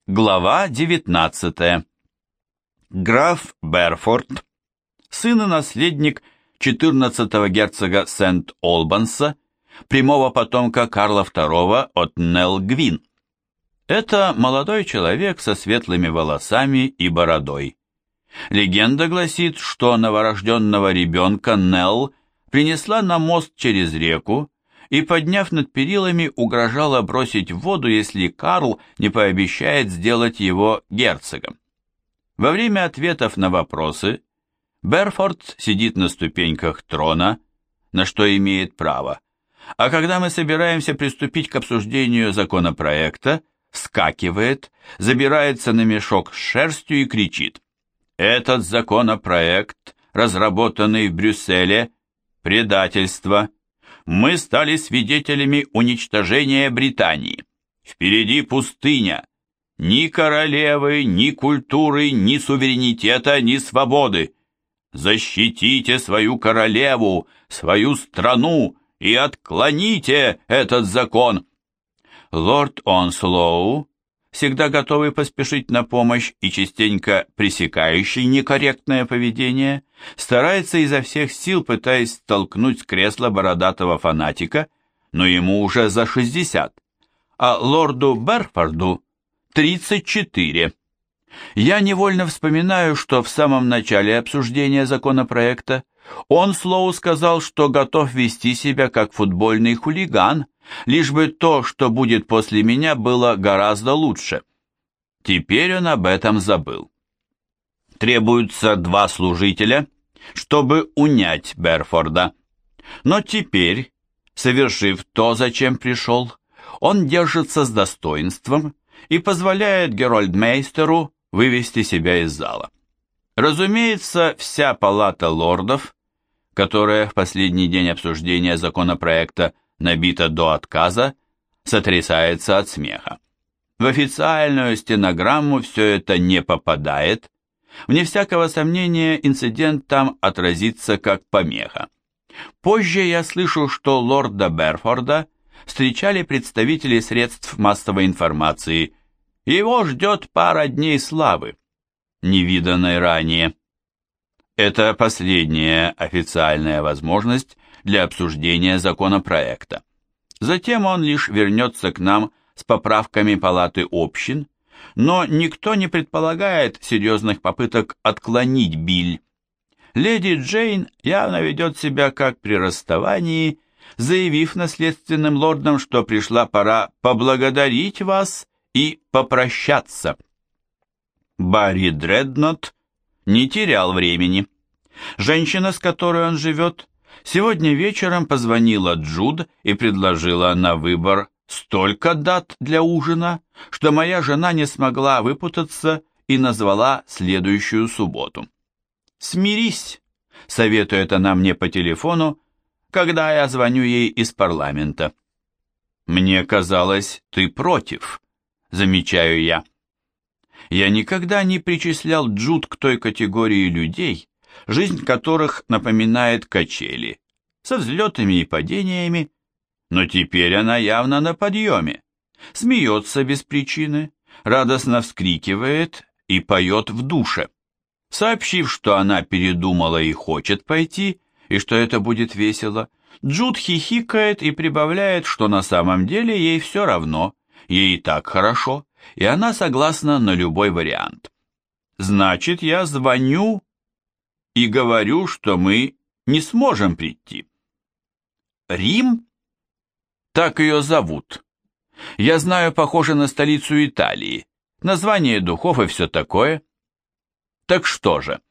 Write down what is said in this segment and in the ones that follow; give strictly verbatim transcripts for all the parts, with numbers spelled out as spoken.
Глава девятнадцатая. Граф Берфорд, сын и наследник четырнадцатого герцога Сент-Олбанса, прямого потомка Карла второго от Нелл Гвин. Это молодой человек со светлыми волосами и бородой. Легенда гласит, что новорожденного ребенка Нелл принесла на мост через реку и, подняв над перилами, угрожала бросить в воду, если Карл не пообещает сделать его герцогом. Во время ответов на вопросы Берфорд сидит на ступеньках трона, на что имеет право, а когда мы собираемся приступить к обсуждению законопроекта, вскакивает, забирается на мешок с шерстью и кричит: «Этот законопроект, разработанный в Брюсселе, предательство. Мы стали свидетелями уничтожения Британии. Впереди пустыня. Ни королевы, ни культуры, ни суверенитета, ни свободы. Защитите свою королеву, свою страну и отклоните этот закон». Лорд Онслоу, всегда готовый поспешить на помощь и частенько пресекающий некорректное поведение, старается изо всех сил, пытаясь столкнуть с кресла бородатого фанатика, но ему уже за шестьдесят, а лорду Берфорду тридцать четыре. Я невольно вспоминаю, что в самом начале обсуждения законопроекта Онслоу сказал, что готов вести себя как футбольный хулиган, лишь бы то, что будет после меня, было гораздо лучше. Теперь он об этом забыл. Требуются два служителя, чтобы унять Берфорда. Но теперь, совершив то, зачем пришел, он держится с достоинством и позволяет герольдмейстеру вывести себя из зала. Разумеется, вся палата лордов, которая в последний день обсуждения законопроекта набита до отказа, сотрясается от смеха. В официальную стенограмму все это не попадает. Вне всякого сомнения, инцидент там отразится как помеха. Позже я слышу, что лорда Берфорда встречали представители средств массовой информации. Его ждет пара дней славы, невиданной ранее. Это последняя официальная возможность для обсуждения законопроекта. Затем он лишь вернется к нам с поправками Палаты общин, но никто не предполагает серьезных попыток отклонить биль. Леди Джейн явно ведет себя как при расставании, заявив наследственным лордам, что пришла пора поблагодарить вас и попрощаться. Барри Дреднот не терял времени. Женщина, с которой он живет, сегодня вечером позвонила Джуд и предложила на выбор столько дат для ужина, что моя жена не смогла выпутаться и назвала следующую субботу. «Смирись», — советует она мне по телефону, когда я звоню ей из парламента. «Мне казалось, ты против», — замечаю я. Я никогда не причислял Джуд к той категории людей, жизнь которых напоминает качели, со взлетами и падениями, но теперь она явно на подъеме, смеется без причины, радостно вскрикивает и поет в душе. Сообщив, что она передумала и хочет пойти, и что это будет весело, Джуд хихикает и прибавляет, что на самом деле ей все равно, ей и так хорошо, и она согласна на любой вариант. Значит, я звоню и говорю, что мы не сможем прийти. Рим? Так ее зовут. Я знаю, похоже на столицу Италии, название духов и все такое. Так что же?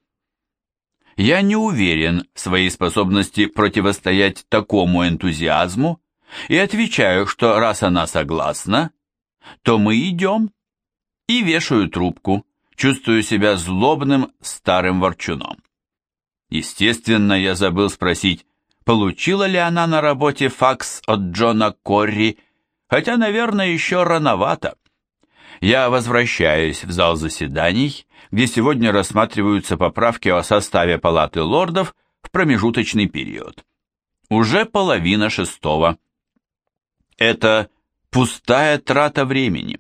Я не уверен в своей способности противостоять такому энтузиазму и отвечаю, что раз она согласна, то мы идем. И вешаю трубку, чувствую себя злобным старым ворчуном. Естественно, я забыл спросить, получила ли она на работе факс от Джона Корри, хотя, наверное, еще рановато. Я возвращаюсь в зал заседаний, где сегодня рассматриваются поправки о составе Палаты лордов в промежуточный период. Уже половина шестого. Это пустая трата времени.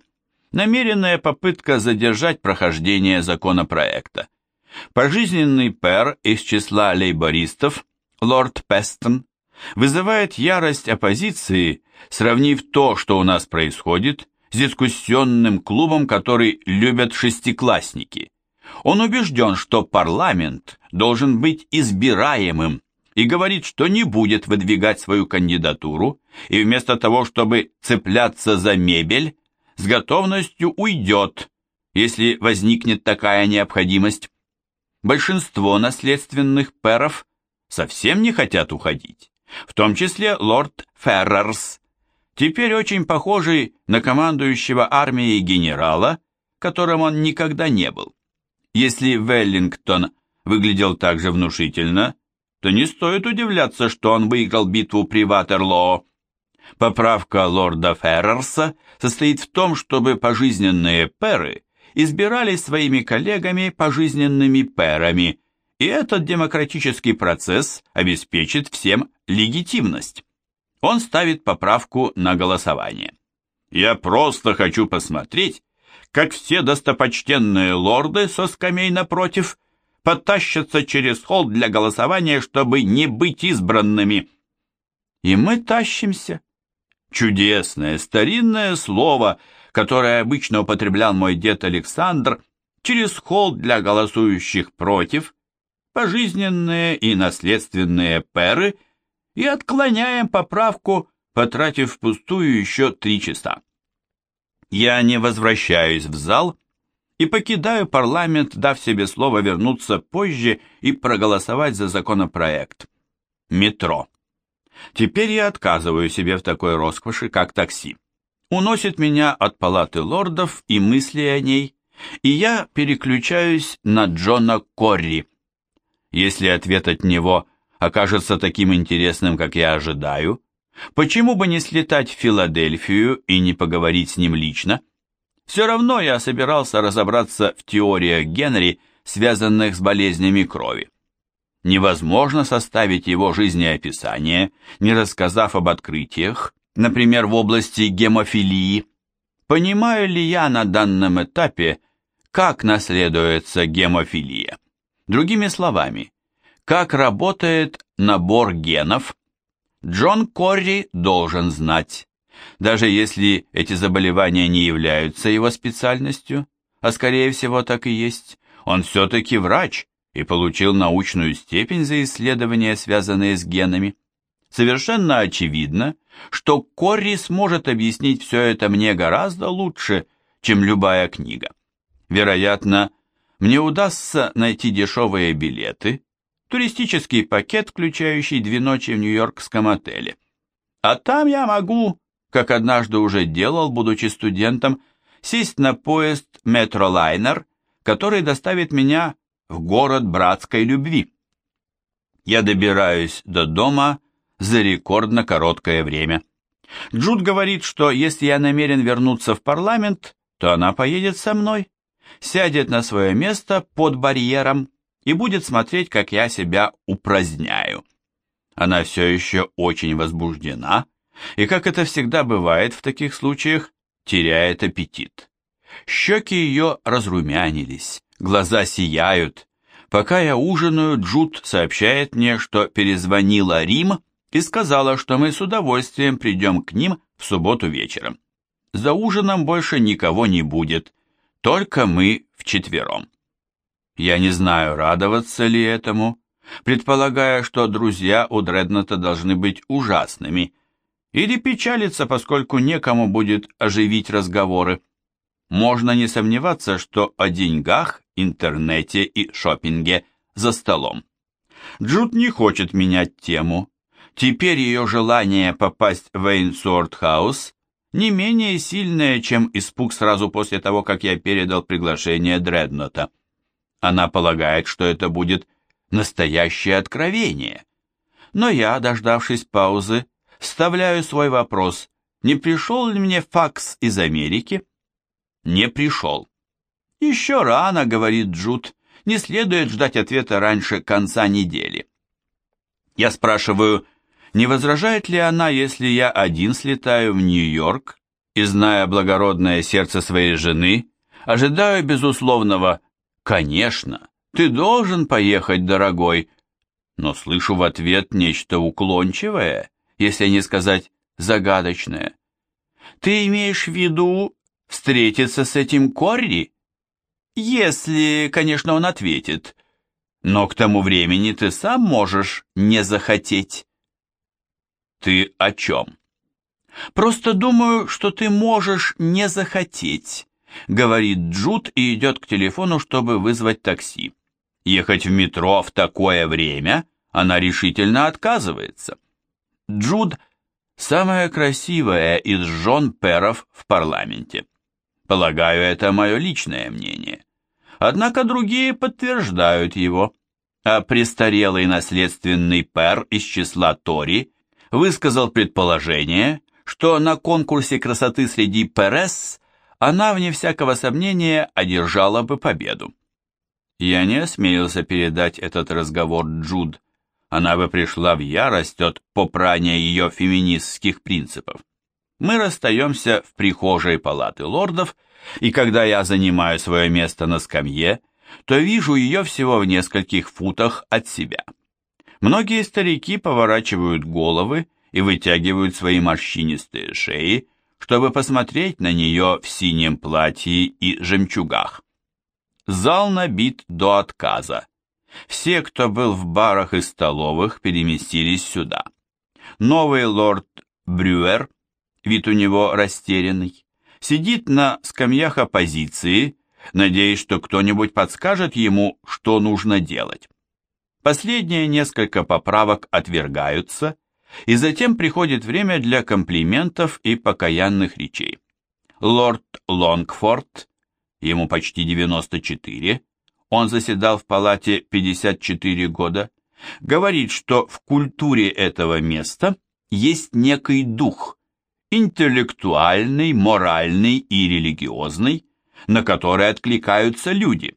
намеренная попытка задержать прохождение законопроекта. Пожизненный пэр из числа лейбористов, лорд Пестон, вызывает ярость оппозиции, сравнив то, что у нас происходит, с дискуссионным клубом, который любят шестиклассники. Он убежден, что парламент должен быть избираемым, и говорит, что не будет выдвигать свою кандидатуру, и вместо того, чтобы цепляться за мебель, с готовностью уйдет, если возникнет такая необходимость. Большинство наследственных пэров совсем не хотят уходить, в том числе лорд Феррерс, теперь очень похожий на командующего армией генерала, которым он никогда не был. Если Веллингтон выглядел так же внушительно, то не стоит удивляться, что он выиграл битву при Ватерлоо. Поправка лорда Феррерса состоит в том, чтобы пожизненные пэры избирались своими коллегами пожизненными пэрами, и этот демократический процесс обеспечит всем легитимность. Он ставит поправку на голосование. «Я просто хочу посмотреть, как все достопочтенные лорды со скамей напротив потащатся через холл для голосования, чтобы не быть избранными». И мы тащимся. Чудесное, старинное слово, которое обычно употреблял мой дед Александр, через холл для голосующих против, пожизненные и наследственные пэры, и отклоняем поправку, потратив впустую еще три часа. Я не возвращаюсь в зал и покидаю парламент, дав себе слово вернуться позже и проголосовать за законопроект. Метро. Теперь я отказываю себе в такой роскоши, как такси. Уносит меня от палаты лордов и мысли о ней, и я переключаюсь на Джона Корри. Если ответ от него окажется таким интересным, как я ожидаю, почему бы не слетать в Филадельфию и не поговорить с ним лично? Все равно я собирался разобраться в теориях Генри, связанных с болезнями крови. Невозможно составить его жизнеописание, не рассказав об открытиях, например, в области гемофилии. Понимаю ли я на данном этапе, как наследуется гемофилия? Другими словами, как работает набор генов? Джон Корри должен знать. Даже если эти заболевания не являются его специальностью, а скорее всего так и есть, он все-таки врач и получил научную степень за исследования, связанные с генами. Совершенно очевидно, что Корри сможет объяснить все это мне гораздо лучше, чем любая книга. Вероятно, мне удастся найти дешевые билеты, туристический пакет, включающий две ночи в нью-йоркском отеле. А там я могу, как однажды уже делал, будучи студентом, сесть на поезд Метролайнер, который доставит меня в город братской любви. Я добираюсь до дома за рекордно короткое время. Джуд говорит, что если я намерен вернуться в парламент, то она поедет со мной, сядет на свое место под барьером и будет смотреть, как я себя упраздняю. Она все еще очень возбуждена, и, как это всегда бывает в таких случаях, теряет аппетит. Щеки ее разрумянились, глаза сияют. Пока я ужинаю, Джуд сообщает мне, что перезвонила Рим и сказала, что мы с удовольствием придем к ним в субботу вечером. За ужином больше никого не будет, только мы вчетвером. Я не знаю, радоваться ли этому, предполагая, что друзья у Дреднота должны быть ужасными, или печалиться, поскольку некому будет оживить разговоры. Можно не сомневаться, что о деньгах, интернете и шопинге за столом. Джуд не хочет менять тему. Теперь ее желание попасть в Эйнсуорт-хаус не менее сильное, чем испуг сразу после того, как я передал приглашение Дреднота. Она полагает, что это будет настоящее откровение. Но я, дождавшись паузы, вставляю свой вопрос: не пришел ли мне факс из Америки? Не пришел. Еще рано, говорит Джуд, не следует ждать ответа раньше конца недели. Я спрашиваю, не возражает ли она, если я один слетаю в Нью-Йорк и, зная благородное сердце своей жены, ожидаю безусловного «Конечно, ты должен поехать, дорогой», но слышу в ответ нечто уклончивое, если не сказать загадочное. «Ты имеешь в виду встретиться с этим Корри?» Если, конечно, он ответит, но к тому времени ты сам можешь не захотеть. Ты о чем? Просто думаю, что ты можешь не захотеть, говорит Джуд и идет к телефону, чтобы вызвать такси. Ехать в метро в такое время она решительно отказывается. Джуд – самая красивая из жен пэров в парламенте. Полагаю, это мое личное мнение. Однако другие подтверждают его. А престарелый наследственный пэр из числа Тори высказал предположение, что на конкурсе красоты среди пэресс она, вне всякого сомнения, одержала бы победу. Я не осмелился передать этот разговор Джуд. Она бы пришла в ярость от попрания ее феминистских принципов. Мы расстаемся в прихожей палаты лордов, и когда я занимаю свое место на скамье, то вижу ее всего в нескольких футах от себя. Многие старики поворачивают головы и вытягивают свои морщинистые шеи, чтобы посмотреть на нее в синем платье и жемчугах. Зал набит до отказа. Все, кто был в барах и столовых, переместились сюда. Новый лорд Брюер, вид у него растерянный, сидит на скамьях оппозиции, надеясь, что кто-нибудь подскажет ему, что нужно делать. Последние несколько поправок отвергаются, и затем приходит время для комплиментов и покаянных речей. Лорд Лонгфорд, ему почти девяносто четыре, он заседал в палате пятьдесят четыре года, говорит, что в культуре этого места есть некий дух, интеллектуальный, моральный и религиозный, на который откликаются люди.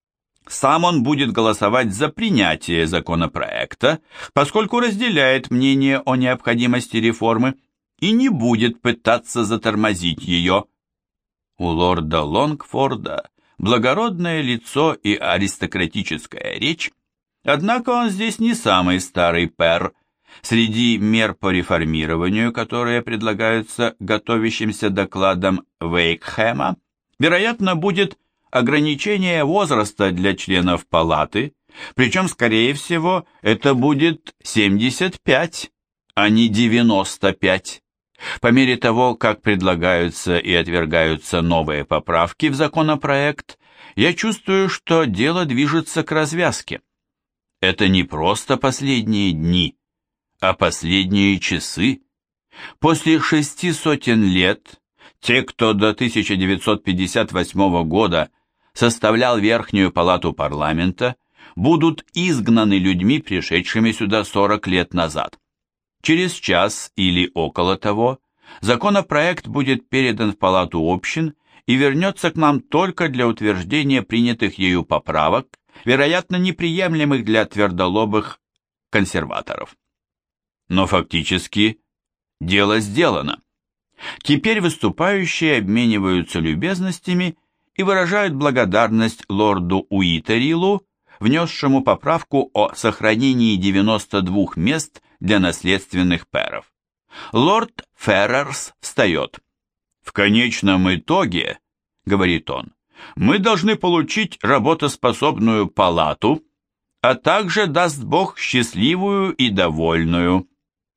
Сам он будет голосовать за принятие законопроекта, поскольку разделяет мнение о необходимости реформы и не будет пытаться затормозить ее. У лорда Лонгфорда благородное лицо и аристократическая речь, однако он здесь не самый старый пэр. Среди мер по реформированию, которые предлагаются готовящимся докладом Вейкхэма, вероятно, будет ограничение возраста для членов палаты, причем, скорее всего, это будет семьдесят пять, а не девяносто пять. По мере того, как предлагаются и отвергаются новые поправки в законопроект, я чувствую, что дело движется к развязке. Это не просто последние дни, а последние часы. После шести сотен лет те, кто до тысяча девятьсот пятьдесят восьмого года составлял Верхнюю палату парламента, будут изгнаны людьми, пришедшими сюда сорок лет назад. Через час или около того законопроект будет передан в палату общин и вернется к нам только для утверждения принятых ею поправок, вероятно, неприемлемых для твердолобых консерваторов. Но фактически дело сделано. Теперь выступающие обмениваются любезностями и выражают благодарность лорду Уитерилу, внесшему поправку о сохранении девяноста двух мест для наследственных пэров. Лорд Феррерс встает. «В конечном итоге, — говорит он, — мы должны получить работоспособную палату, а также, даст Бог, счастливую и довольную.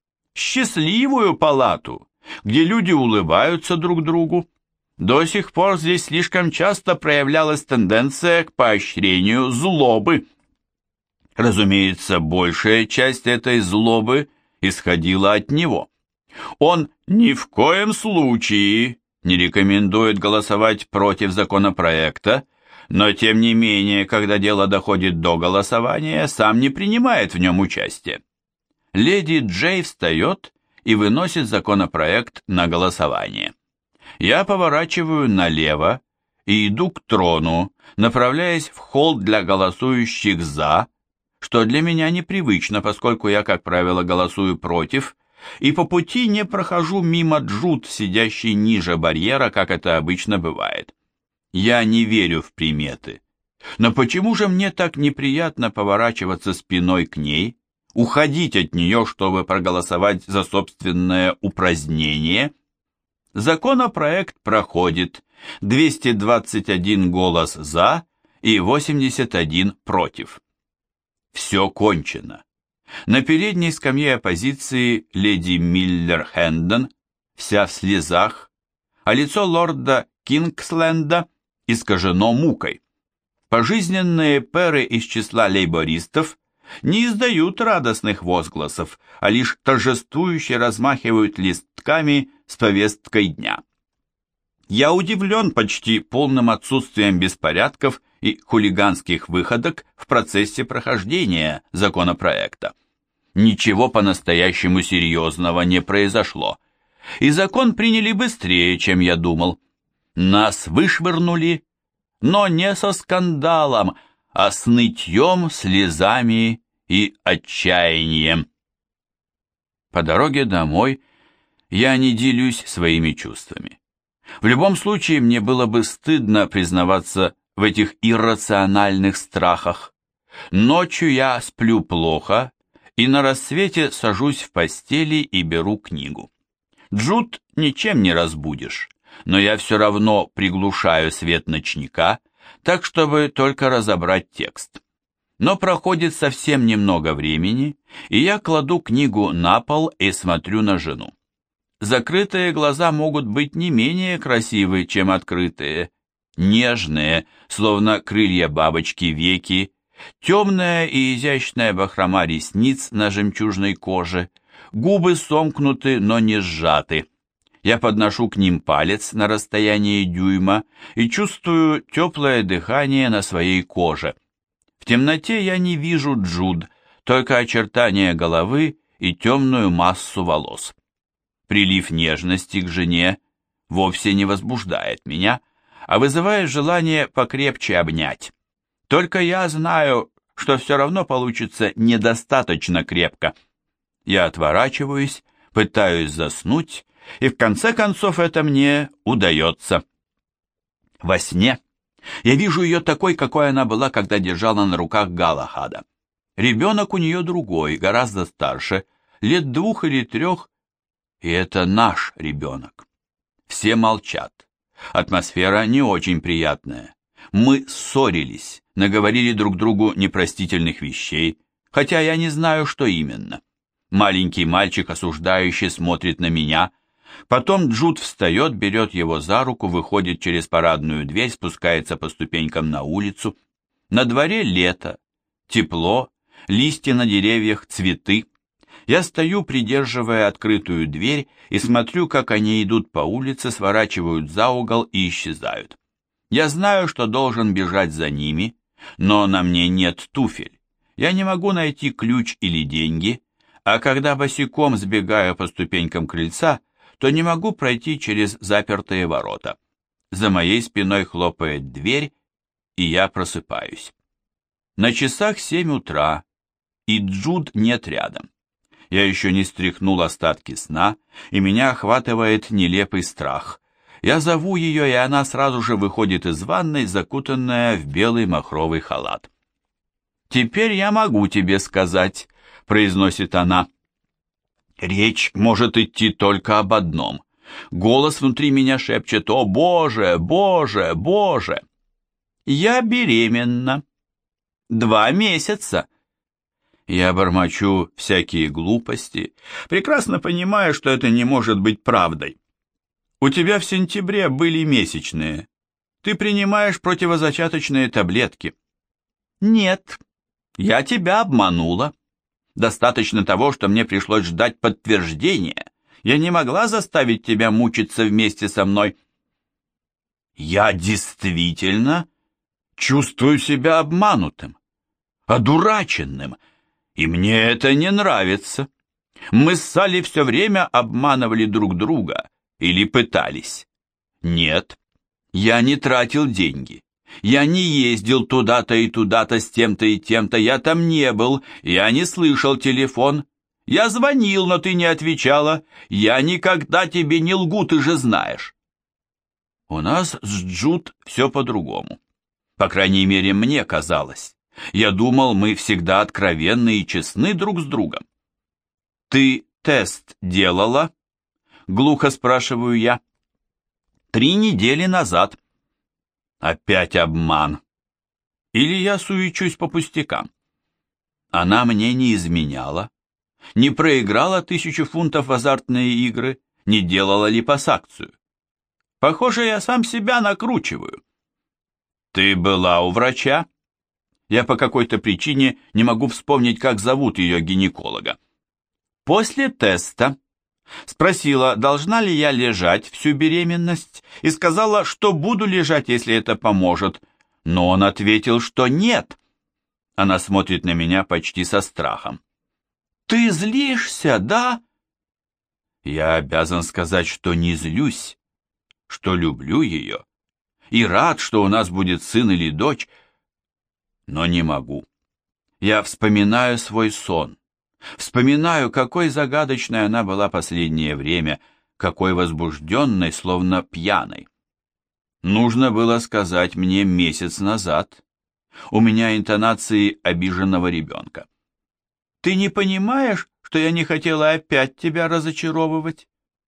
Счастливую палату, где люди улыбаются друг другу. До сих пор здесь слишком часто проявлялась тенденция к поощрению злобы. Разумеется, большая часть этой злобы исходила от него. Он ни в коем случае не рекомендует голосовать против законопроекта, но тем не менее, когда дело доходит до голосования, сам не принимает в нем участие. Леди Джей встает и выносит законопроект на голосование. Я поворачиваю налево и иду к трону, направляясь в холл для голосующих «за», что для меня непривычно, поскольку я, как правило, голосую против, и по пути не прохожу мимо Джуд, сидящей ниже барьера, как это обычно бывает. Я не верю в приметы. Но почему же мне так неприятно поворачиваться спиной к ней, уходить от нее, чтобы проголосовать за собственное упразднение? Законопроект проходит, двести двадцать один голос «за» и восемьдесят один против. Все кончено. На передней скамье оппозиции леди Миллер Хэндон, вся в слезах, а лицо лорда Кингсленда искажено мукой. Пожизненные пэры из числа лейбористов не издают радостных возгласов, а лишь торжествующе размахивают листками с повесткой дня. Я удивлен почти полным отсутствием беспорядков и хулиганских выходок в процессе прохождения законопроекта. Ничего по-настоящему серьезного не произошло, и закон приняли быстрее, чем я думал. Нас вышвырнули, но не со скандалом, а с нытьем, слезами и отчаянием. По дороге домой я не делюсь своими чувствами. В любом случае мне было бы стыдно признаваться в этих иррациональных страхах. Ночью я сплю плохо, и на рассвете сажусь в постели и беру книгу. Джуд ничем не разбудишь, но я все равно приглушаю свет ночника, так чтобы только разобрать текст. Но проходит совсем немного времени, и я кладу книгу на пол и смотрю на жену. Закрытые глаза могут быть не менее красивы, чем открытые. Нежные, словно крылья бабочки, веки, темная и изящная бахрома ресниц на жемчужной коже, губы сомкнуты, но не сжаты. Я подношу к ним палец на расстоянии дюйма и чувствую теплое дыхание на своей коже. В темноте я не вижу Джуд, только очертания головы и темную массу волос. Прилив нежности к жене вовсе не возбуждает меня, а вызывает желание покрепче обнять. Только я знаю, что все равно получится недостаточно крепко. Я отворачиваюсь, пытаюсь заснуть, и в конце концов это мне удается. Во сне я вижу ее такой, какой она была, когда держала на руках Галахада. Ребенок у нее другой, гораздо старше, лет двух или трех, и это наш ребенок. Все молчат. Атмосфера не очень приятная. Мы ссорились, наговорили друг другу непростительных вещей, хотя я не знаю, что именно. Маленький мальчик осуждающе смотрит на меня. Потом Джуд встает, берет его за руку, выходит через парадную дверь, спускается по ступенькам на улицу. На дворе лето, тепло, листья на деревьях, цветы. Я стою, придерживая открытую дверь, и смотрю, как они идут по улице, сворачивают за угол и исчезают. Я знаю, что должен бежать за ними, но на мне нет туфель. Я не могу найти ключ или деньги, а когда босиком сбегаю по ступенькам крыльца, то не могу пройти через запертые ворота. За моей спиной хлопает дверь, и я просыпаюсь. На часах семь утра, и Джуд нет рядом. Я еще не стряхнул остатки сна, и меня охватывает нелепый страх. Я зову ее, и она сразу же выходит из ванной, закутанная в белый махровый халат. «Теперь я могу тебе сказать», — произносит она. Речь может идти только об одном. Голос внутри меня шепчет: «О, Боже, Боже, Боже!» «Я беременна. Два месяца». Я бормочу всякие глупости, прекрасно понимая, что это не может быть правдой. У тебя в сентябре были месячные. Ты принимаешь противозачаточные таблетки. Нет, я тебя обманула. Достаточно того, что мне пришлось ждать подтверждения. Я не могла заставить тебя мучиться вместе со мной. Я действительно чувствую себя обманутым, одураченным, и мне это не нравится. Мы с Салли все время обманывали друг друга или пытались. Нет, я не тратил деньги. Я не ездил туда-то и туда-то с тем-то и тем-то, я там не был, я не слышал телефон. Я звонил, но ты не отвечала. Я никогда тебе не лгу, ты же знаешь. У нас с Джуд все по-другому. По крайней мере, мне казалось. Я думал, мы всегда откровенны и честны друг с другом. Ты тест делала? Глухо спрашиваю я. Три недели назад. Опять обман. Или я суечусь по пустякам? Она мне не изменяла, не проиграла тысячу фунтов в азартные игры, не делала липосакцию. Похоже, я сам себя накручиваю. Ты была у врача? Я по какой-то причине не могу вспомнить, как зовут ее гинеколога. После теста спросила, должна ли я лежать всю беременность, и сказала, что буду лежать, если это поможет, но он ответил, что нет. Она смотрит на меня почти со страхом. «Ты злишься, да?» Я обязан сказать, что не злюсь, что люблю ее, и рад, что у нас будет сын или дочь, но не могу. Я вспоминаю свой сон, вспоминаю, какой загадочной она была последнее время, какой возбужденной, словно пьяной. Нужно было сказать мне месяц назад. У меня интонации обиженного ребенка. Ты не понимаешь, что я не хотела опять тебя разочаровывать?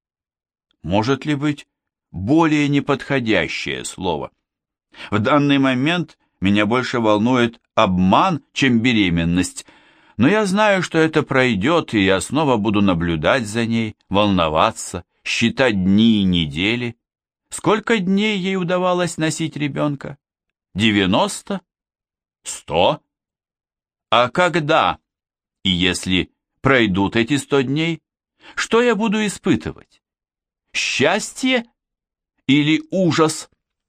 Может ли быть более неподходящее слово? В данный момент меня больше волнует обман, чем беременность, но я знаю, что это пройдет, и я снова буду наблюдать за ней, волноваться, считать дни и недели. Сколько дней ей удавалось носить ребенка? Девяносто? Сто? А когда, и если пройдут эти сто дней, что я буду испытывать? Счастье или ужас?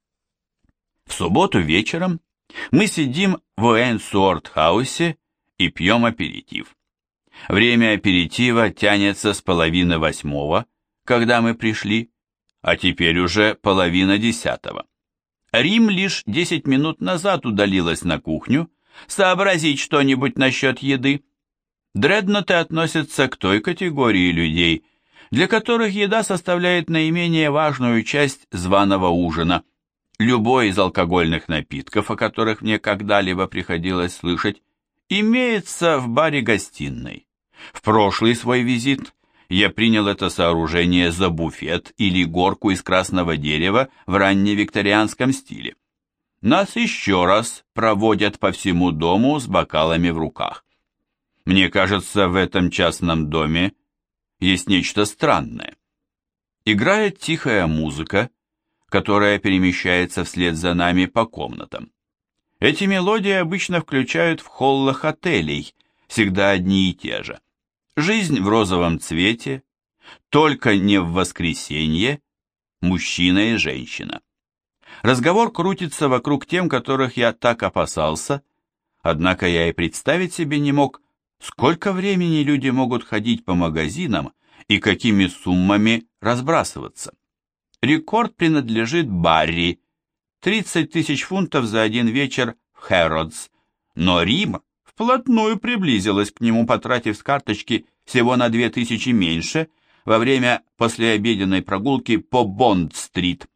В субботу вечером мы сидим в Уэйнсуорт-хаусе и пьем аперитив. Время аперитива тянется с половины восьмого, когда мы пришли, а теперь уже половина десятого. Рим лишь десять минут назад удалилась на кухню сообразить что-нибудь насчет еды. Дредноты относятся к той категории людей, для которых еда составляет наименее важную часть званого ужина. Любой из алкогольных напитков, о которых мне когда-либо приходилось слышать, имеется в баре-гостиной. В прошлый свой визит я принял это сооружение за буфет или горку из красного дерева в ранневикторианском стиле. Нас еще раз проводят по всему дому с бокалами в руках. Мне кажется, в этом частном доме есть нечто странное. Играет тихая музыка, которая перемещается вслед за нами по комнатам. Эти мелодии обычно включают в холлах отелей, всегда одни и те же. Жизнь в розовом цвете, только не в воскресенье, мужчина и женщина. Разговор крутится вокруг тем, которых я так опасался, однако я и представить себе не мог, сколько времени люди могут ходить по магазинам и какими суммами разбрасываться. Рекорд принадлежит Барри, тридцать тысяч фунтов за один вечер в Хэрродс, но Рим вплотную приблизилась к нему, потратив с карточки всего на две тысячи меньше во время послеобеденной прогулки по Бонд-стрит.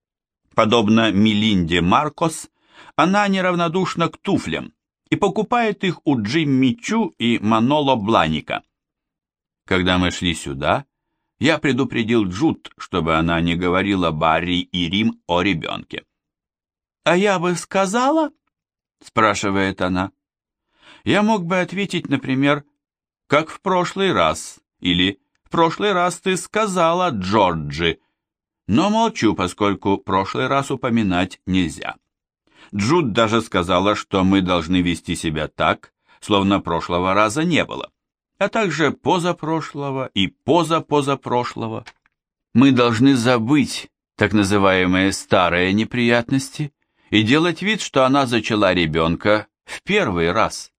Подобно Мелинде Маркос, она неравнодушна к туфлям и покупает их у Джимми Чу и Маноло Бланика. Когда мы шли сюда, я предупредил Джуд, чтобы она не говорила Барри и Рим о ребенке. «А я бы сказала?» – спрашивает она. Я мог бы ответить, например, «как в прошлый раз» или «в прошлый раз ты сказала Джорджи», но молчу, поскольку прошлый раз упоминать нельзя. Джуд даже сказала, что мы должны вести себя так, словно прошлого раза не было, а также позапрошлого и позапозапрошлого. Мы должны забыть так называемые старые неприятности и делать вид, что она зачала ребенка в первый раз.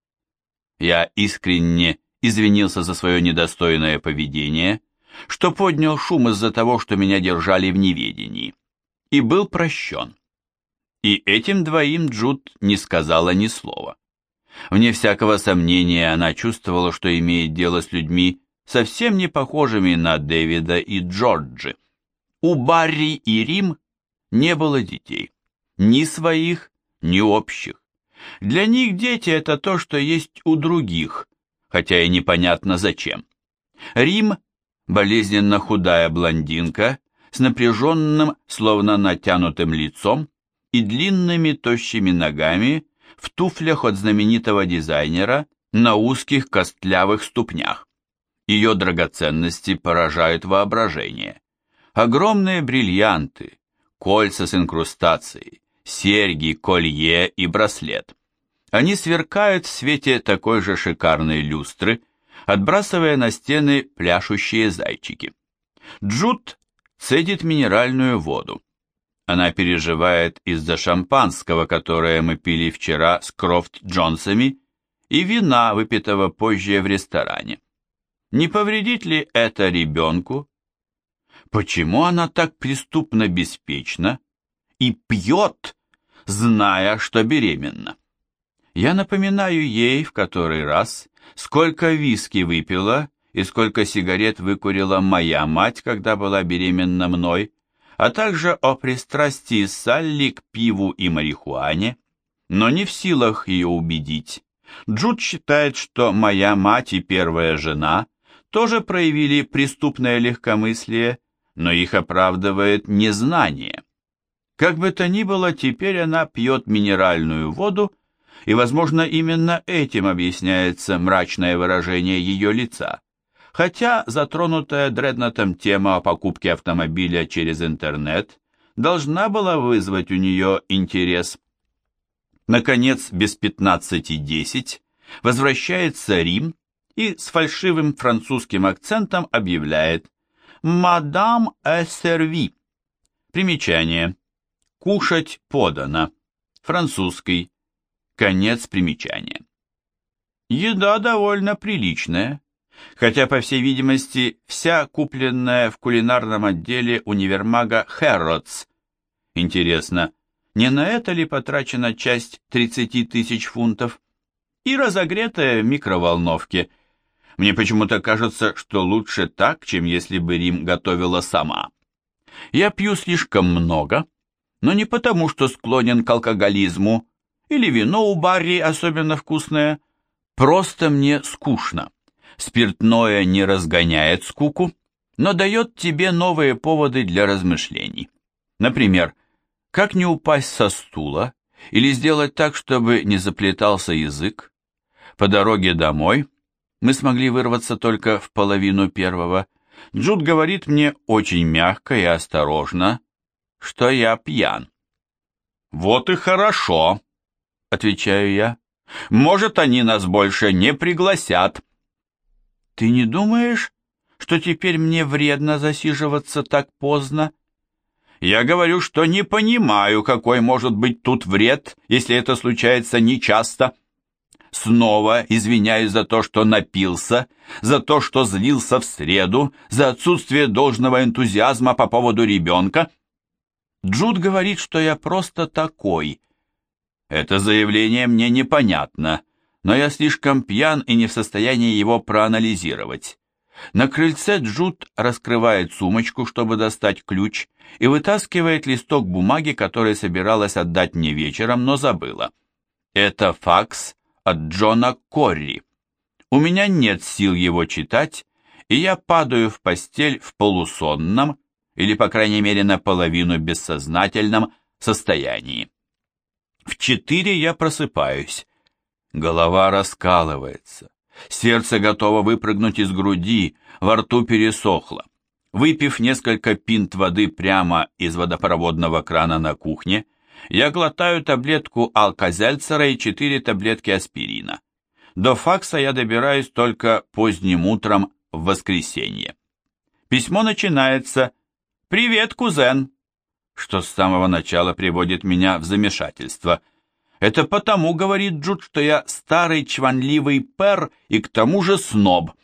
Я искренне извинился за свое недостойное поведение, что поднял шум из-за того, что меня держали в неведении, и был прощен. И этим двоим Джуд не сказала ни слова. Вне всякого сомнения, она чувствовала, что имеет дело с людьми совсем не похожими на Дэвида и Джорджи. У Барри и Рим не было детей, ни своих, ни общих. Для них дети – это то, что есть у других, хотя и непонятно зачем. Рим – болезненно худая блондинка с напряженным, словно натянутым лицом и длинными тощими ногами в туфлях от знаменитого дизайнера на узких костлявых ступнях. Ее драгоценности поражают воображение. Огромные бриллианты, кольца с инкрустацией, серьги, колье и браслет. Они сверкают в свете такой же шикарной люстры, отбрасывая на стены пляшущие зайчики. Джуд цедит минеральную воду. Она переживает из-за шампанского, которое мы пили вчера с Крофт-Джонсами, и вина, выпитого позже в ресторане. Не повредит ли это ребенку? Почему она так преступно беспечна и пьет, зная, что беременна? Я напоминаю ей в который раз, сколько виски выпила и сколько сигарет выкурила моя мать, когда была беременна мной, а также о пристрастии Салли к пиву и марихуане, но не в силах ее убедить. Джуд считает, что моя мать и первая жена тоже проявили преступное легкомыслие, но их оправдывает незнание. Как бы то ни было, теперь она пьет минеральную воду, и, возможно, именно этим объясняется мрачное выражение ее лица, хотя затронутая Дреднотом тема о покупке автомобиля через интернет должна была вызвать у нее интерес. Наконец, без пятнадцати десять возвращается Рим и с фальшивым французским акцентом объявляет «Мадам э серви». Примечание. «Кушать подано». Французский. Конец примечания. Еда довольно приличная, хотя, по всей видимости, вся купленная в кулинарном отделе универмага Хэрротс. Интересно, не на это ли потрачена часть тридцати тысяч фунтов? И разогретая в микроволновке. Мне почему-то кажется, что лучше так, чем если бы Рим готовила сама. Я пью слишком много, но не потому, что склонен к алкоголизму, или вино у Барри особенно вкусное, просто мне скучно. Спиртное не разгоняет скуку, но дает тебе новые поводы для размышлений. Например, как не упасть со стула или сделать так, чтобы не заплетался язык. По дороге домой мы смогли вырваться только в половину первого. Джуд говорит мне очень мягко и осторожно, что я пьян. «Вот и хорошо», — отвечаю я. «Может, они нас больше не пригласят». «Ты не думаешь, что теперь мне вредно засиживаться так поздно?» «Я говорю, что не понимаю, какой может быть тут вред, если это случается нечасто. Снова извиняюсь за то, что напился, за то, что злился в среду, за отсутствие должного энтузиазма по поводу ребенка. Джуд говорит, что я просто такой. Это заявление мне непонятно, но я слишком пьян и не в состоянии его проанализировать. На крыльце Джуд раскрывает сумочку, чтобы достать ключ, и вытаскивает листок бумаги, который собиралась отдать мне вечером, но забыла. Это факс от Джона Корри. У меня нет сил его читать, и я падаю в постель в полусонном, или, по крайней мере, наполовину бессознательном состоянии. В четыре я просыпаюсь. Голова раскалывается. Сердце готово выпрыгнуть из груди, во рту пересохло. Выпив несколько пинт воды прямо из водопроводного крана на кухне, я глотаю таблетку алка-зельцера и четыре таблетки аспирина. До факса я добираюсь только поздним утром в воскресенье. Письмо начинается «Привет, кузен», что с самого начала приводит меня в замешательство. Это потому, говорит Джуд, что я старый чванливый пэр и к тому же сноб.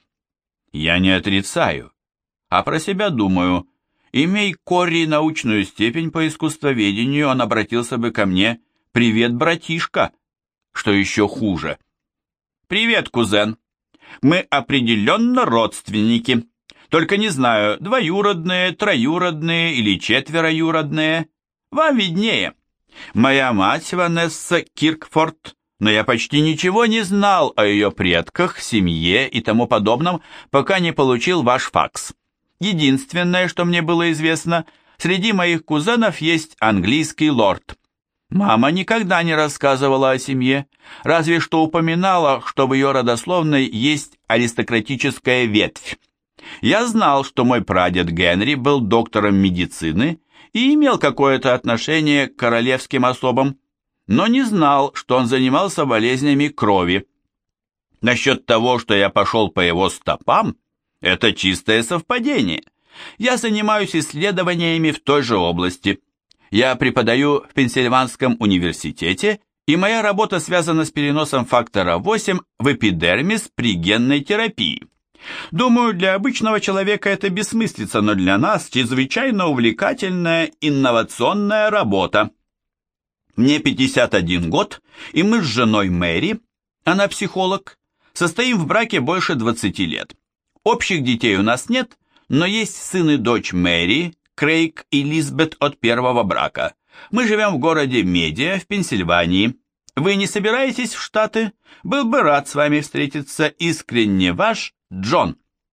Я не отрицаю, а про себя думаю, имей Корри научную степень по искусствоведению, он обратился бы ко мне «Привет, братишка», что еще хуже. «Привет, кузен. Мы определенно родственники. Только не знаю, двоюродные, троюродные или четвероюродные. Вам виднее. Моя мать Ванесса Киркфорд, но я почти ничего не знал о ее предках, семье и тому подобном, пока не получил ваш факс. Единственное, что мне было известно, среди моих кузенов есть английский лорд. Мама никогда не рассказывала о семье, разве что упоминала, что в ее родословной есть аристократическая ветвь. Я знал, что мой прадед Генри был доктором медицины и имел какое-то отношение к королевским особам, но не знал, что он занимался болезнями крови. Насчет того, что я пошел по его стопам, это чистое совпадение. Я занимаюсь исследованиями в той же области. Я преподаю в Пенсильванском университете, и моя работа связана с переносом фактора восемь в эпидермис при генной терапии. Думаю, для обычного человека это бессмыслица, но для нас чрезвычайно увлекательная инновационная работа. Мне пятьдесят один год, и мы с женой Мэри, она психолог, состоим в браке больше двадцати лет. Общих детей у нас нет, но есть сын и дочь Мэри, Крейг и Лизбет от первого брака. Мы живем в городе Медиа в Пенсильвании. Вы не собираетесь в Штаты? Был бы рад с вами встретиться. Искренне ваш Джон.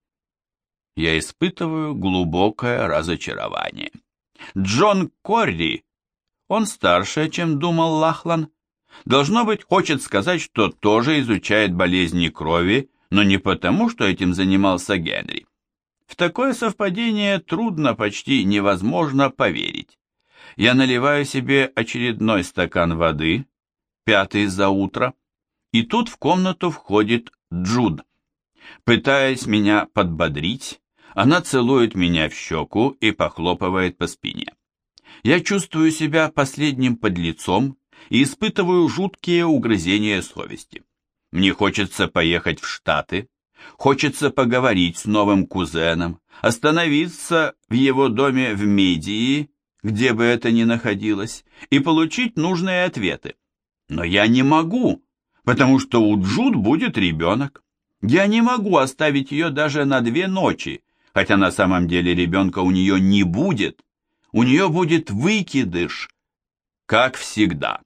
Я испытываю глубокое разочарование. Джон Корри, он старше, чем думал Лахлан. Должно быть, хочет сказать, что тоже изучает болезни крови, но не потому, что этим занимался Генри. В такое совпадение трудно, почти невозможно поверить. Я наливаю себе очередной стакан воды, пятый за утро, и тут в комнату входит Джуд. Пытаясь меня подбодрить, она целует меня в щеку и похлопывает по спине. Я чувствую себя последним подлецом и испытываю жуткие угрызения совести. Мне хочется поехать в Штаты, хочется поговорить с новым кузеном, остановиться в его доме в Медии, где бы это ни находилось, и получить нужные ответы. Но я не могу, потому что у Джуд будет ребенок. Я не могу оставить ее даже на две ночи, хотя на самом деле ребенка у нее не будет. У нее будет выкидыш, как всегда.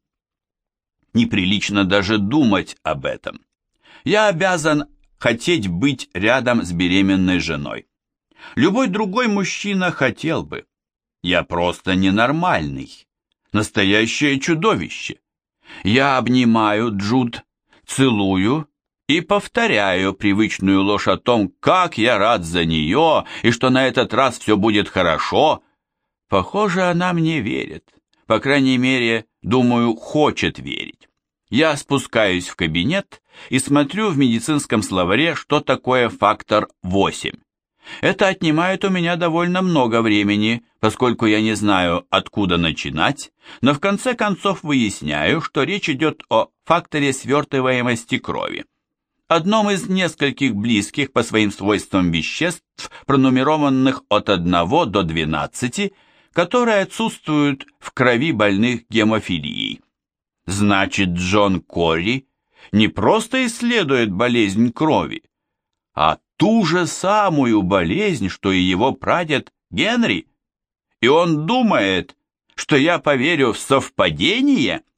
Неприлично даже думать об этом. Я обязан хотеть быть рядом с беременной женой. Любой другой мужчина хотел бы. Я просто ненормальный, настоящее чудовище. Я обнимаю Джуд, целую и повторяю привычную ложь о том, как я рад за нее и что на этот раз все будет хорошо. Похоже, она мне верит. По крайней мере, думаю, хочет верить. Я спускаюсь в кабинет и смотрю в медицинском словаре, что такое фактор восемь. Это отнимает у меня довольно много времени, поскольку я не знаю, откуда начинать, но в конце концов выясняю, что речь идет о факторе свертываемости крови, одном из нескольких близких по своим свойствам веществ, пронумерованных от одного до двенадцати, которые отсутствуют в крови больных гемофилией. Значит, Джон Корри не просто исследует болезнь крови, а ту же самую болезнь, что и его прадед Генри. И он думает, что я поверю в совпадение?